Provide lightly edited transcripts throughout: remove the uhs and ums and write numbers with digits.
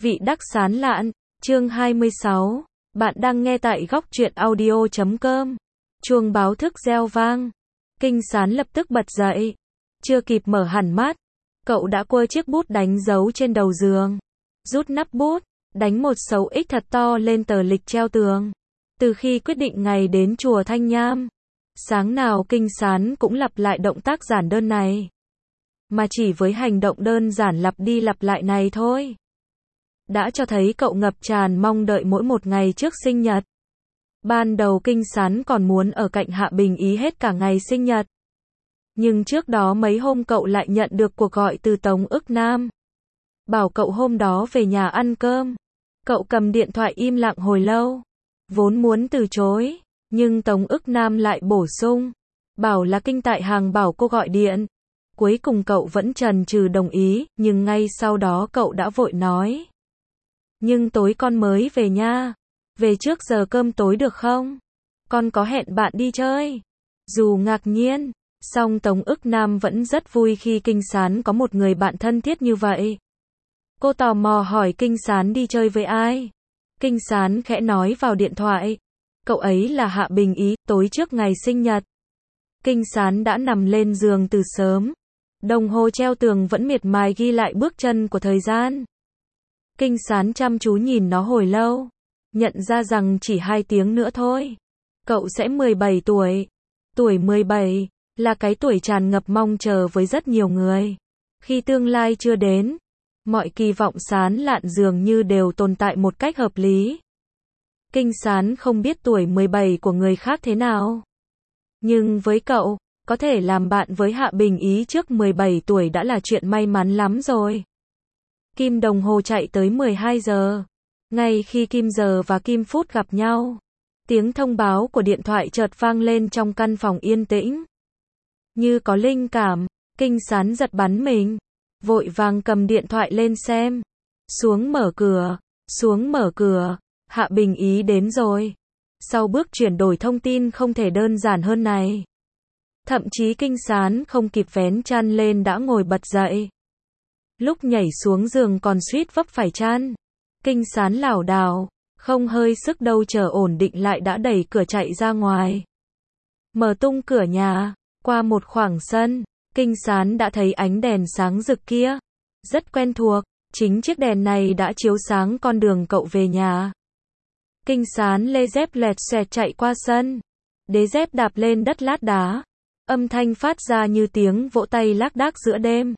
Vị đắc sán lạn, chương 26. Bạn đang nghe tại góc truyện audio.com. Chuông báo thức reo vang. Kinh Sán lập tức bật dậy. Chưa kịp mở hẳn mắt, cậu đã quơ chiếc bút đánh dấu trên đầu giường. Rút nắp bút, đánh một dấu X thật to lên tờ lịch treo tường. Từ khi quyết định ngày đến chùa Thanh Nham, sáng nào Kinh Sán cũng lặp lại động tác giản đơn này. Mà chỉ với hành động đơn giản lặp đi lặp lại này thôi, đã cho thấy cậu ngập tràn mong đợi mỗi một ngày trước sinh nhật. Ban đầu Kinh Sán còn muốn ở cạnh Hạ Bình Ý hết cả ngày sinh nhật. Nhưng trước đó mấy hôm cậu lại nhận được cuộc gọi từ Tống Ức Nam. Bảo cậu hôm đó về nhà ăn cơm. Cậu cầm điện thoại im lặng hồi lâu. Vốn muốn từ chối, nhưng Tống Ức Nam lại bổ sung. Bảo là Kinh tại hàng bảo cô gọi điện. Cuối cùng cậu vẫn chần chừ đồng ý, nhưng ngay sau đó cậu đã vội nói. Nhưng tối con mới về nha. Về trước giờ cơm tối được không? Con có hẹn bạn đi chơi. Dù ngạc nhiên, song Tống Ức Nam vẫn rất vui khi Kinh Sán có một người bạn thân thiết như vậy. Cô tò mò hỏi Kinh Sán đi chơi với ai. Kinh Sán khẽ nói vào điện thoại. Cậu ấy là Hạ Bình Ý, tối trước ngày sinh nhật. Kinh Sán đã nằm lên giường từ sớm. Đồng hồ treo tường vẫn miệt mài ghi lại bước chân của thời gian. Kinh Sán chăm chú nhìn nó hồi lâu, nhận ra rằng chỉ 2 tiếng nữa thôi, cậu sẽ 17 tuổi. Tuổi 17 là cái tuổi tràn ngập mong chờ với rất nhiều người. Khi tương lai chưa đến, mọi kỳ vọng sán lạn dường như đều tồn tại một cách hợp lý. Kinh Sán không biết tuổi 17 của người khác thế nào, nhưng với cậu, có thể làm bạn với Hạ Bình Ý trước 17 tuổi đã là chuyện may mắn lắm rồi. Kim đồng hồ chạy tới 12 giờ. Ngay khi kim giờ và kim phút gặp nhau, tiếng thông báo của điện thoại chợt vang lên trong căn phòng yên tĩnh. Như có linh cảm, Kinh Sán giật bắn mình, vội vàng cầm điện thoại lên xem. Xuống mở cửa, Hạ Bình Ý đến rồi. Sau bước chuyển đổi thông tin không thể đơn giản hơn này. Thậm chí Kinh Sán không kịp vén chăn lên đã ngồi bật dậy. Lúc nhảy xuống giường còn suýt vấp phải chăn. Kinh Sán lảo đảo, không hơi sức đâu chờ ổn định lại đã đẩy cửa chạy ra ngoài. Mở tung cửa nhà, qua một khoảng sân, Kinh Sán đã thấy ánh đèn sáng rực kia. Rất quen thuộc, chính chiếc đèn này đã chiếu sáng con đường cậu về nhà. Kinh Sán lê dép lẹt xẹt chạy qua sân. Đế dép đạp lên đất lát đá. Âm thanh phát ra như tiếng vỗ tay lác đác giữa đêm.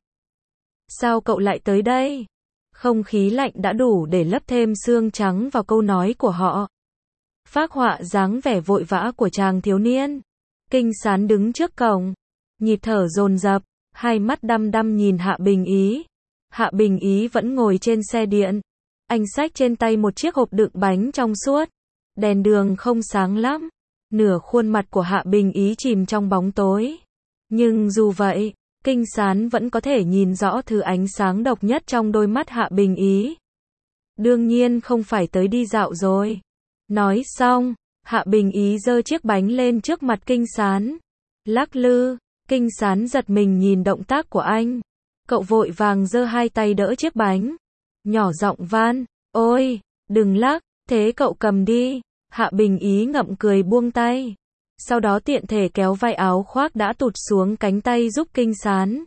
Sao cậu lại tới đây? Không khí lạnh đã đủ để lấp thêm xương trắng vào câu nói của họ. Phác họa dáng vẻ vội vã của chàng thiếu niên. Kinh Sán đứng trước cổng, nhịp thở dồn dập, hai mắt đăm đăm nhìn Hạ Bình Ý. Hạ Bình Ý vẫn ngồi trên xe điện. Anh xách trên tay một chiếc hộp đựng bánh trong suốt. Đèn đường không sáng lắm. Nửa khuôn mặt của Hạ Bình Ý chìm trong bóng tối. Nhưng dù vậy, Kinh Sán vẫn có thể nhìn rõ thứ ánh sáng độc nhất trong đôi mắt Hạ Bình Ý. Đương nhiên không phải tới đi dạo rồi. Nói xong, Hạ Bình Ý giơ chiếc bánh lên trước mặt Kinh Sán. Lắc lư, Kinh Sán giật mình nhìn động tác của anh. Cậu vội vàng giơ 2 tay đỡ chiếc bánh. Nhỏ giọng van, ôi, đừng lắc, thế cậu cầm đi. Hạ Bình Ý ngậm cười buông tay. Sau đó tiện thể kéo vai áo khoác đã tụt xuống cánh tay giúp Kinh Sán.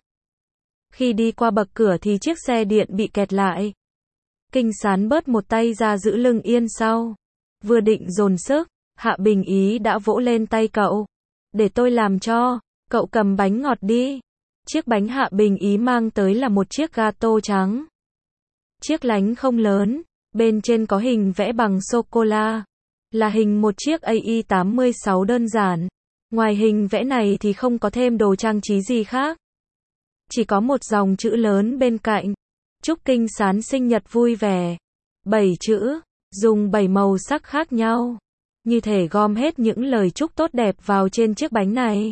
Khi đi qua bậc cửa thì chiếc xe điện bị kẹt lại. Kinh Sán bớt một tay ra giữ lưng yên sau. Vừa định dồn sức, Hạ Bình Ý đã vỗ lên tay cậu. Để tôi làm cho, cậu cầm bánh ngọt đi. Chiếc bánh Hạ Bình Ý mang tới là một chiếc gato trắng. Chiếc lánh không lớn, bên trên có hình vẽ bằng sô-cô-la. Là hình một chiếc AI-86 đơn giản. Ngoài hình vẽ này thì không có thêm đồ trang trí gì khác. Chỉ có một dòng chữ lớn bên cạnh. Chúc Kinh Sán sinh nhật vui vẻ. 7 chữ, dùng 7 màu sắc khác nhau. Như thể gom hết những lời chúc tốt đẹp vào trên chiếc bánh này.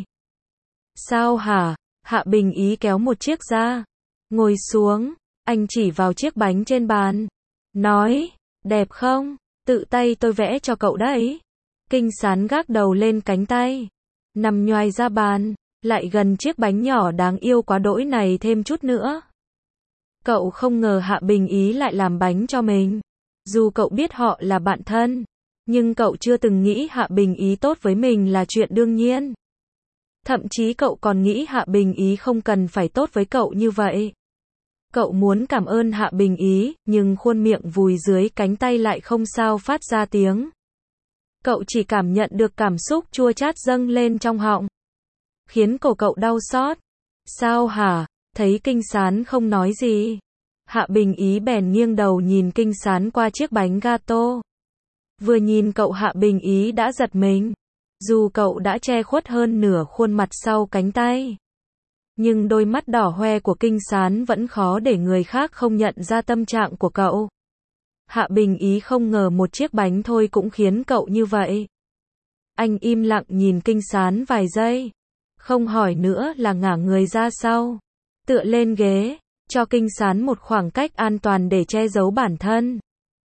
Sao hả? Hạ Bình Ý kéo một chiếc ra. Ngồi xuống, anh chỉ vào chiếc bánh trên bàn. Nói, đẹp không? Tự tay tôi vẽ cho cậu đấy. Kinh Sán gác đầu lên cánh tay. Nằm nhoài ra bàn, lại gần chiếc bánh nhỏ đáng yêu quá đỗi này thêm chút nữa. Cậu không ngờ Hạ Bình Ý lại làm bánh cho mình. Dù cậu biết họ là bạn thân, nhưng cậu chưa từng nghĩ Hạ Bình Ý tốt với mình là chuyện đương nhiên. Thậm chí cậu còn nghĩ Hạ Bình Ý không cần phải tốt với cậu như vậy. Cậu muốn cảm ơn Hạ Bình Ý, nhưng khuôn miệng vùi dưới cánh tay lại không sao phát ra tiếng. Cậu chỉ cảm nhận được cảm xúc chua chát dâng lên trong họng, khiến cổ cậu đau xót. Sao hả? Thấy Kinh Sán không nói gì, Hạ Bình Ý bèn nghiêng đầu nhìn Kinh Sán qua chiếc bánh gato. Vừa nhìn cậu Hạ Bình Ý đã giật mình. Dù cậu đã che khuất hơn nửa khuôn mặt sau cánh tay, nhưng đôi mắt đỏ hoe của Kinh Sán vẫn khó để người khác không nhận ra tâm trạng của cậu. Hạ Bình Ý không ngờ một chiếc bánh thôi cũng khiến cậu như vậy. Anh im lặng nhìn Kinh Sán vài giây, không hỏi nữa là ngả người ra sau, tựa lên ghế, cho Kinh Sán một khoảng cách an toàn để che giấu bản thân.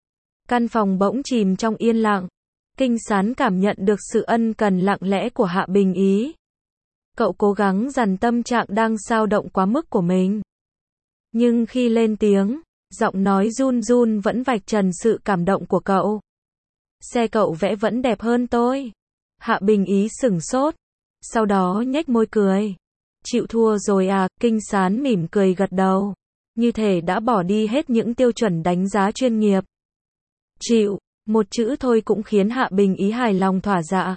Căn phòng bỗng chìm trong yên lặng. Kinh Sán cảm nhận được sự ân cần lặng lẽ của Hạ Bình Ý. Cậu cố gắng dằn tâm trạng đang xao động quá mức của mình. Nhưng khi lên tiếng, giọng nói run run vẫn vạch trần sự cảm động của cậu. Xe cậu vẽ vẫn đẹp hơn tôi. Hạ Bình Ý sửng sốt, sau đó nhếch môi cười. Chịu thua rồi à? Kinh Sán mỉm cười gật đầu, như thể đã bỏ đi hết những tiêu chuẩn đánh giá chuyên nghiệp. Chịu, một chữ thôi cũng khiến Hạ Bình Ý hài lòng thỏa dạ.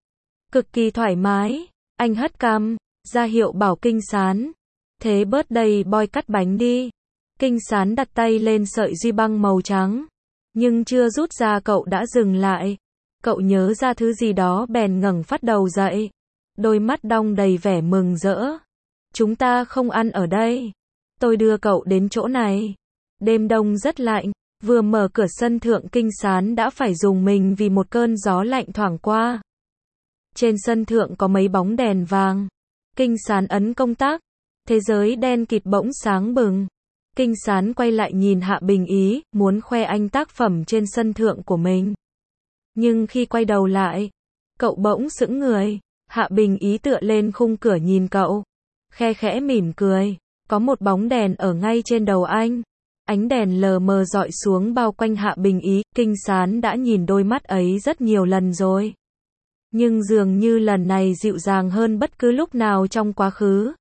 Cực kỳ thoải mái, anh hất cằm, ra hiệu bảo Kinh Sán. Thế birthday boy cắt bánh đi. Kinh Sán đặt tay lên sợi duy băng màu trắng, nhưng chưa rút ra cậu đã dừng lại. Cậu nhớ ra thứ gì đó bèn ngẩng phát đầu dậy, đôi mắt đong đầy vẻ mừng rỡ. Chúng ta không ăn ở đây, tôi đưa cậu đến chỗ này. Đêm đông rất lạnh, vừa mở cửa sân thượng Kinh Sán đã phải rùng mình vì một cơn gió lạnh thoảng qua. Trên sân thượng có mấy bóng đèn vàng. Kinh Sán ấn công tắc, thế giới đen kịt bỗng sáng bừng. Kinh Sán quay lại nhìn Hạ Bình Ý, muốn khoe anh tác phẩm trên sân thượng của mình. Nhưng khi quay đầu lại, cậu bỗng sững người. Hạ Bình Ý tựa lên khung cửa nhìn cậu, khe khẽ mỉm cười. Có một bóng đèn ở ngay trên đầu anh. Ánh đèn lờ mờ dọi xuống bao quanh Hạ Bình Ý. Kinh Sán đã nhìn đôi mắt ấy rất nhiều lần rồi, nhưng dường như lần này dịu dàng hơn bất cứ lúc nào trong quá khứ.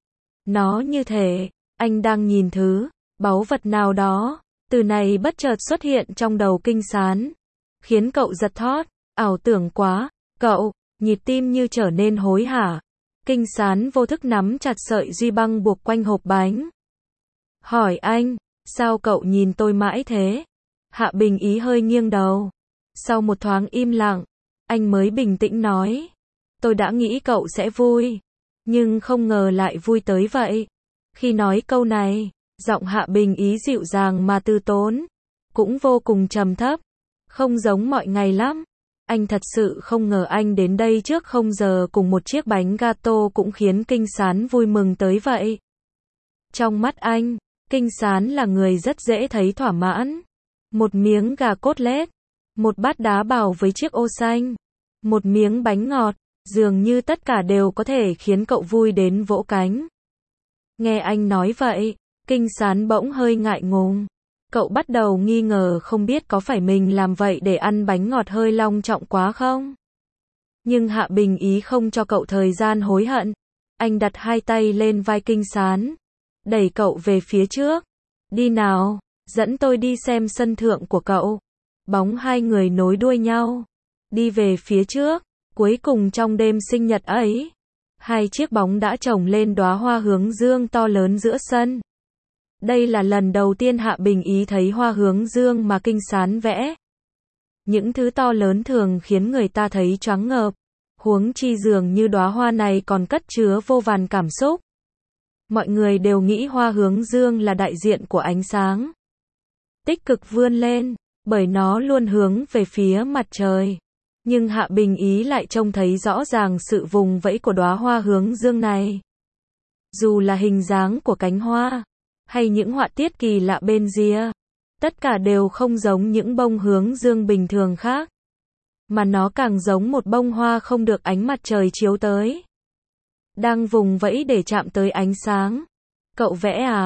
Nó như thể anh đang nhìn thứ báu vật nào đó. Từ này bất chợt xuất hiện trong đầu Kinh Sán, khiến cậu giật thót. Ảo tưởng quá. Cậu, nhịp tim như trở nên hối hả. Kinh Sán vô thức nắm chặt sợi duy băng buộc quanh hộp bánh. Hỏi anh, sao cậu nhìn tôi mãi thế? Hạ Bình Ý hơi nghiêng đầu. Sau một thoáng im lặng, anh mới bình tĩnh nói. Tôi đã nghĩ cậu sẽ vui, nhưng không ngờ lại vui tới vậy. Khi nói câu này, giọng Hạ Bình Ý dịu dàng mà từ tốn, cũng vô cùng trầm thấp, không giống mọi ngày lắm. Anh thật sự không ngờ anh đến đây trước không giờ cùng một chiếc bánh gato cũng khiến Kinh Sán vui mừng tới vậy. Trong mắt anh, Kinh Sán là người rất dễ thấy thỏa mãn. Một miếng gà cốt lết, một bát đá bào với chiếc ô xanh, một miếng bánh ngọt, dường như tất cả đều có thể khiến cậu vui đến vỗ cánh. Nghe anh nói vậy, Kinh Sán bỗng hơi ngại ngùng. Cậu bắt đầu nghi ngờ không biết có phải mình làm vậy để ăn bánh ngọt hơi long trọng quá không? Nhưng Hạ Bình Ý không cho cậu thời gian hối hận. Anh đặt hai tay lên vai Kinh Sán, đẩy cậu về phía trước. Đi nào, dẫn tôi đi xem sân thượng của cậu. Bóng hai người nối đuôi nhau, đi về phía trước. Cuối cùng trong đêm sinh nhật ấy, hai chiếc bóng đã chồng lên đóa hoa hướng dương to lớn giữa sân. Đây là lần đầu tiên Hạ Bình Ý thấy hoa hướng dương mà Kinh Sán vẽ. Những thứ to lớn thường khiến người ta thấy choáng ngợp, huống chi dường như đóa hoa này còn cất chứa vô vàn cảm xúc. Mọi người đều nghĩ hoa hướng dương là đại diện của ánh sáng, tích cực vươn lên, bởi nó luôn hướng về phía mặt trời. Nhưng Hạ Bình Ý lại trông thấy rõ ràng sự vùng vẫy của đóa hoa hướng dương này. Dù là hình dáng của cánh hoa, hay những họa tiết kỳ lạ bên rìa, tất cả đều không giống những bông hướng dương bình thường khác, mà nó càng giống một bông hoa không được ánh mặt trời chiếu tới, đang vùng vẫy để chạm tới ánh sáng. Cậu vẽ à?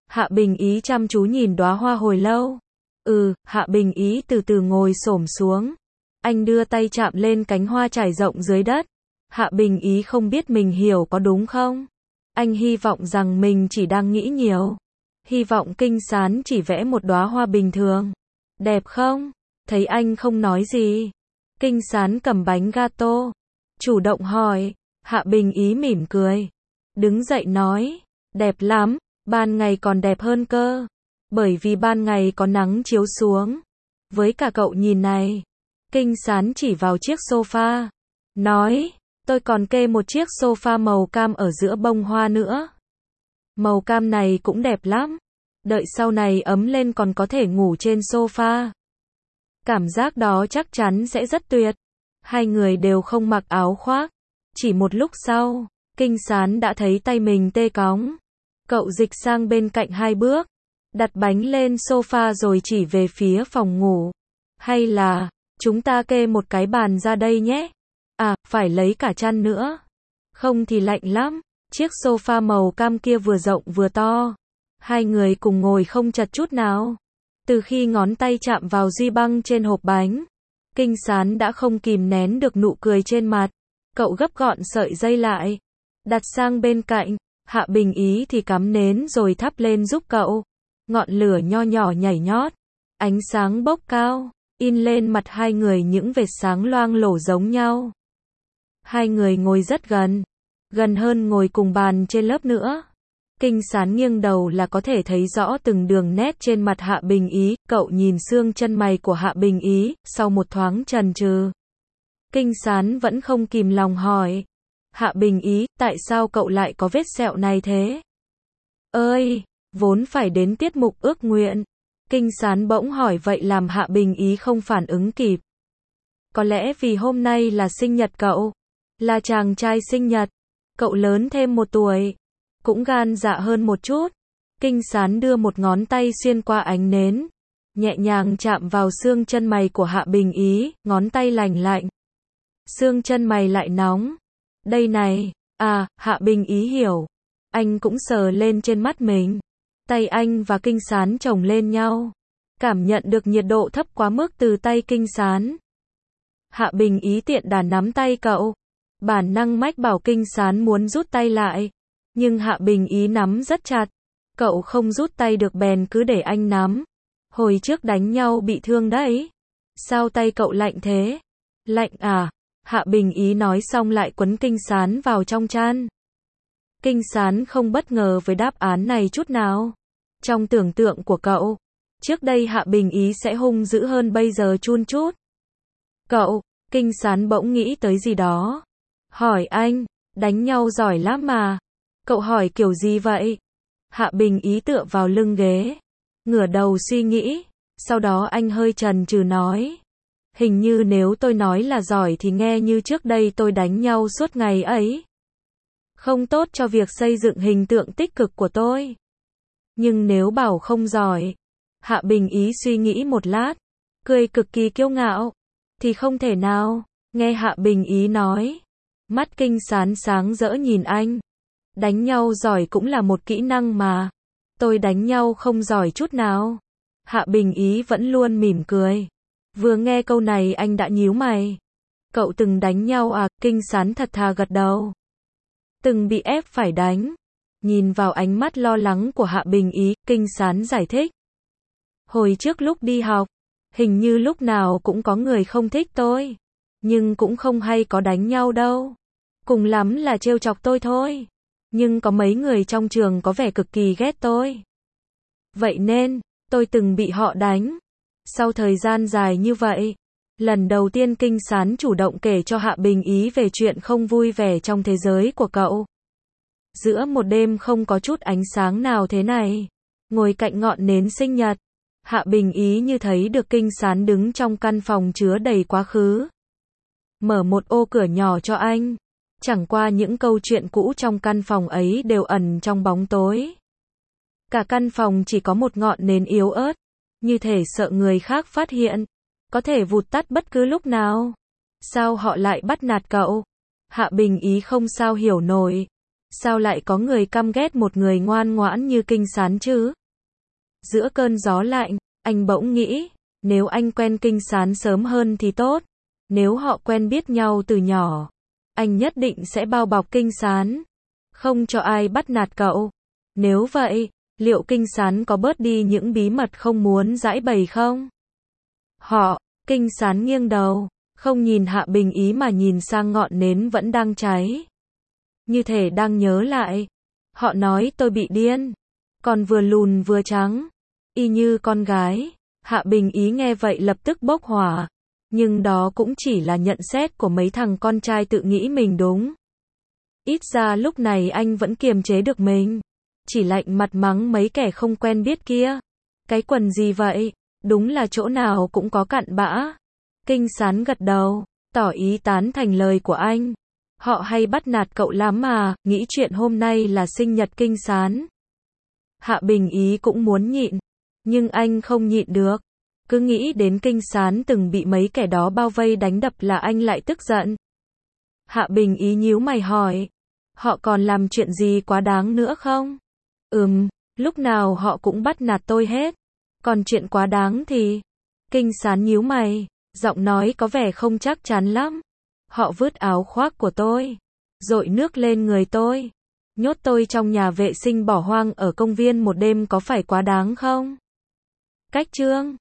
Hạ Bình Ý chăm chú nhìn đóa hoa hồi lâu. Hạ Bình Ý từ từ ngồi xổm xuống. Anh đưa tay chạm lên cánh hoa trải rộng dưới đất. Hạ Bình Ý không biết mình hiểu có đúng không? Anh hy vọng rằng mình chỉ đang nghĩ nhiều. Hy vọng Kinh Sán chỉ vẽ một đóa hoa bình thường. Đẹp không? Thấy anh không nói gì. Kinh Sán cầm bánh gato. Chủ động hỏi. Hạ Bình Ý mỉm cười. Đứng dậy nói. Đẹp lắm, ban ngày còn đẹp hơn cơ. Bởi vì ban ngày có nắng chiếu xuống. Với cả cậu nhìn này. Kinh Sán chỉ vào chiếc sofa. Nói. Tôi còn kê một chiếc sofa màu cam ở giữa bông hoa nữa. Màu cam này cũng đẹp lắm. Đợi sau này ấm lên còn có thể ngủ trên sofa. Cảm giác đó chắc chắn sẽ rất tuyệt. Hai người đều không mặc áo khoác. Chỉ một lúc sau, Kinh Sán đã thấy tay mình tê cóng. Cậu dịch sang bên cạnh 2 bước. Đặt bánh lên sofa rồi chỉ về phía phòng ngủ. Hay là, chúng ta kê một cái bàn ra đây nhé. Phải lấy cả chăn nữa. Không thì lạnh lắm. Chiếc sofa màu cam kia vừa rộng vừa to. Hai người cùng ngồi không chật chút nào. Từ khi ngón tay chạm vào duy băng trên hộp bánh, Kinh Sán đã không kìm nén được nụ cười trên mặt. Cậu gấp gọn sợi dây lại, đặt sang bên cạnh. Hạ Bình Ý thì cắm nến rồi thắp lên giúp cậu. Ngọn lửa nho nhỏ nhảy nhót, ánh sáng bốc cao, in lên mặt hai người những vệt sáng loang lổ giống nhau. Hai người ngồi rất gần, gần hơn ngồi cùng bàn trên lớp nữa. Kinh Sán nghiêng đầu là có thể thấy rõ từng đường nét trên mặt Hạ Bình Ý. Cậu nhìn xương chân mày của Hạ Bình Ý, sau một thoáng chần chừ. Kinh Sán vẫn không kìm lòng hỏi. Hạ Bình Ý, tại sao cậu lại có vết sẹo này thế? Ơi, vốn phải đến tiết mục ước nguyện. Kinh Sán bỗng hỏi vậy làm Hạ Bình Ý không phản ứng kịp. Có lẽ vì hôm nay là sinh nhật cậu. Là chàng trai sinh nhật. Cậu lớn thêm 1 tuổi. Cũng gan dạ hơn một chút. Kinh Sán đưa một ngón tay xuyên qua ánh nến. Nhẹ nhàng chạm vào xương chân mày của Hạ Bình Ý, ngón tay lành lạnh. Xương chân mày lại nóng. Đây này, Hạ Bình Ý hiểu. Anh cũng sờ lên trên mắt mình. Tay anh và Kinh Sán chồng lên nhau. Cảm nhận được nhiệt độ thấp quá mức từ tay Kinh Sán. Hạ Bình Ý tiện đà nắm tay cậu. Bản năng mách bảo Kinh Sán muốn rút tay lại. Nhưng Hạ Bình Ý nắm rất chặt. Cậu không rút tay được bèn cứ để anh nắm. Hồi trước đánh nhau bị thương đấy. Sao tay cậu lạnh thế? Lạnh à? Hạ Bình Ý nói xong lại quấn Kinh Sán vào trong chăn. Kinh Sán không bất ngờ với đáp án này chút nào. Trong tưởng tượng của cậu, trước đây Hạ Bình Ý sẽ hung dữ hơn bây giờ chun chút. Cậu, Kinh Sán bỗng nghĩ tới gì đó. Hỏi anh, đánh nhau giỏi lắm mà. Cậu hỏi kiểu gì vậy? Hạ Bình Ý tựa vào lưng ghế, ngửa đầu suy nghĩ. Sau đó anh hơi chần chừ nói. Hình như nếu tôi nói là giỏi thì nghe như trước đây tôi đánh nhau suốt ngày ấy. Không tốt cho việc xây dựng hình tượng tích cực của tôi. Nhưng nếu bảo không giỏi, Hạ Bình Ý suy nghĩ một lát, cười cực kỳ kiêu ngạo, thì không thể nào. Nghe Hạ Bình Ý nói, mắt Kinh Sán sáng rỡ nhìn anh. Đánh nhau giỏi cũng là một kỹ năng mà. Tôi đánh nhau không giỏi chút nào. Hạ Bình Ý vẫn luôn mỉm cười. Vừa nghe câu này anh đã nhíu mày. Cậu từng đánh nhau à? Kinh Sán thật thà gật đầu. Từng bị ép phải đánh. Nhìn vào ánh mắt lo lắng của Hạ Bình Ý, Kinh Sán giải thích. Hồi trước lúc đi học, hình như lúc nào cũng có người không thích tôi. Nhưng cũng không hay có đánh nhau đâu. Cùng lắm là trêu chọc tôi thôi. Nhưng có mấy người trong trường có vẻ cực kỳ ghét tôi. Vậy nên, tôi từng bị họ đánh. Sau thời gian dài như vậy, lần đầu tiên Kinh Sán chủ động kể cho Hạ Bình Ý về chuyện không vui vẻ trong thế giới của cậu. Giữa một đêm không có chút ánh sáng nào thế này, ngồi cạnh ngọn nến sinh nhật, Hạ Bình Ý như thấy được Kinh Sán đứng trong căn phòng chứa đầy quá khứ. Mở một ô cửa nhỏ cho anh. Chẳng qua những câu chuyện cũ trong căn phòng ấy đều ẩn trong bóng tối. Cả căn phòng chỉ có một ngọn nến yếu ớt, như thể sợ người khác phát hiện, có thể vụt tắt bất cứ lúc nào. Sao họ lại bắt nạt cậu? Hạ Bình Ý không sao hiểu nổi. Sao lại có người căm ghét một người ngoan ngoãn như Kinh Sán chứ? Giữa cơn gió lạnh, anh bỗng nghĩ, nếu anh quen Kinh Sán sớm hơn thì tốt. Nếu họ quen biết nhau từ nhỏ, anh nhất định sẽ bao bọc Kinh Sán, không cho ai bắt nạt cậu. Nếu vậy, liệu Kinh Sán có bớt đi những bí mật không muốn giãi bày không? Kinh Sán nghiêng đầu, không nhìn Hạ Bình Ý mà nhìn sang ngọn nến vẫn đang cháy. Như thể đang nhớ lại. Họ nói tôi bị điên, còn vừa lùn vừa trắng, y như con gái. Hạ Bình Ý nghe vậy lập tức bốc hỏa. Nhưng đó cũng chỉ là nhận xét của mấy thằng con trai tự nghĩ mình đúng. Ít ra lúc này anh vẫn kiềm chế được mình. Chỉ lạnh mặt mắng mấy kẻ không quen biết kia. Cái quần gì vậy? Đúng là chỗ nào cũng có cặn bã. Kinh Sán gật đầu, tỏ ý tán thành lời của anh. Họ hay bắt nạt cậu lắm mà, nghĩ chuyện hôm nay là sinh nhật Kinh Sán. Hạ Bình Ý cũng muốn nhịn, nhưng anh không nhịn được. Cứ nghĩ đến Kinh Sán từng bị mấy kẻ đó bao vây đánh đập là anh lại tức giận. Hạ Bình Ý nhíu mày hỏi, họ còn làm chuyện gì quá đáng nữa không? Lúc nào họ cũng bắt nạt tôi hết. Còn chuyện quá đáng thì... Kinh Sán nhíu mày, giọng nói có vẻ không chắc chắn lắm. Họ vứt áo khoác của tôi, dội nước lên người tôi, nhốt tôi trong nhà vệ sinh bỏ hoang ở công viên một đêm có phải quá đáng không? Cách chương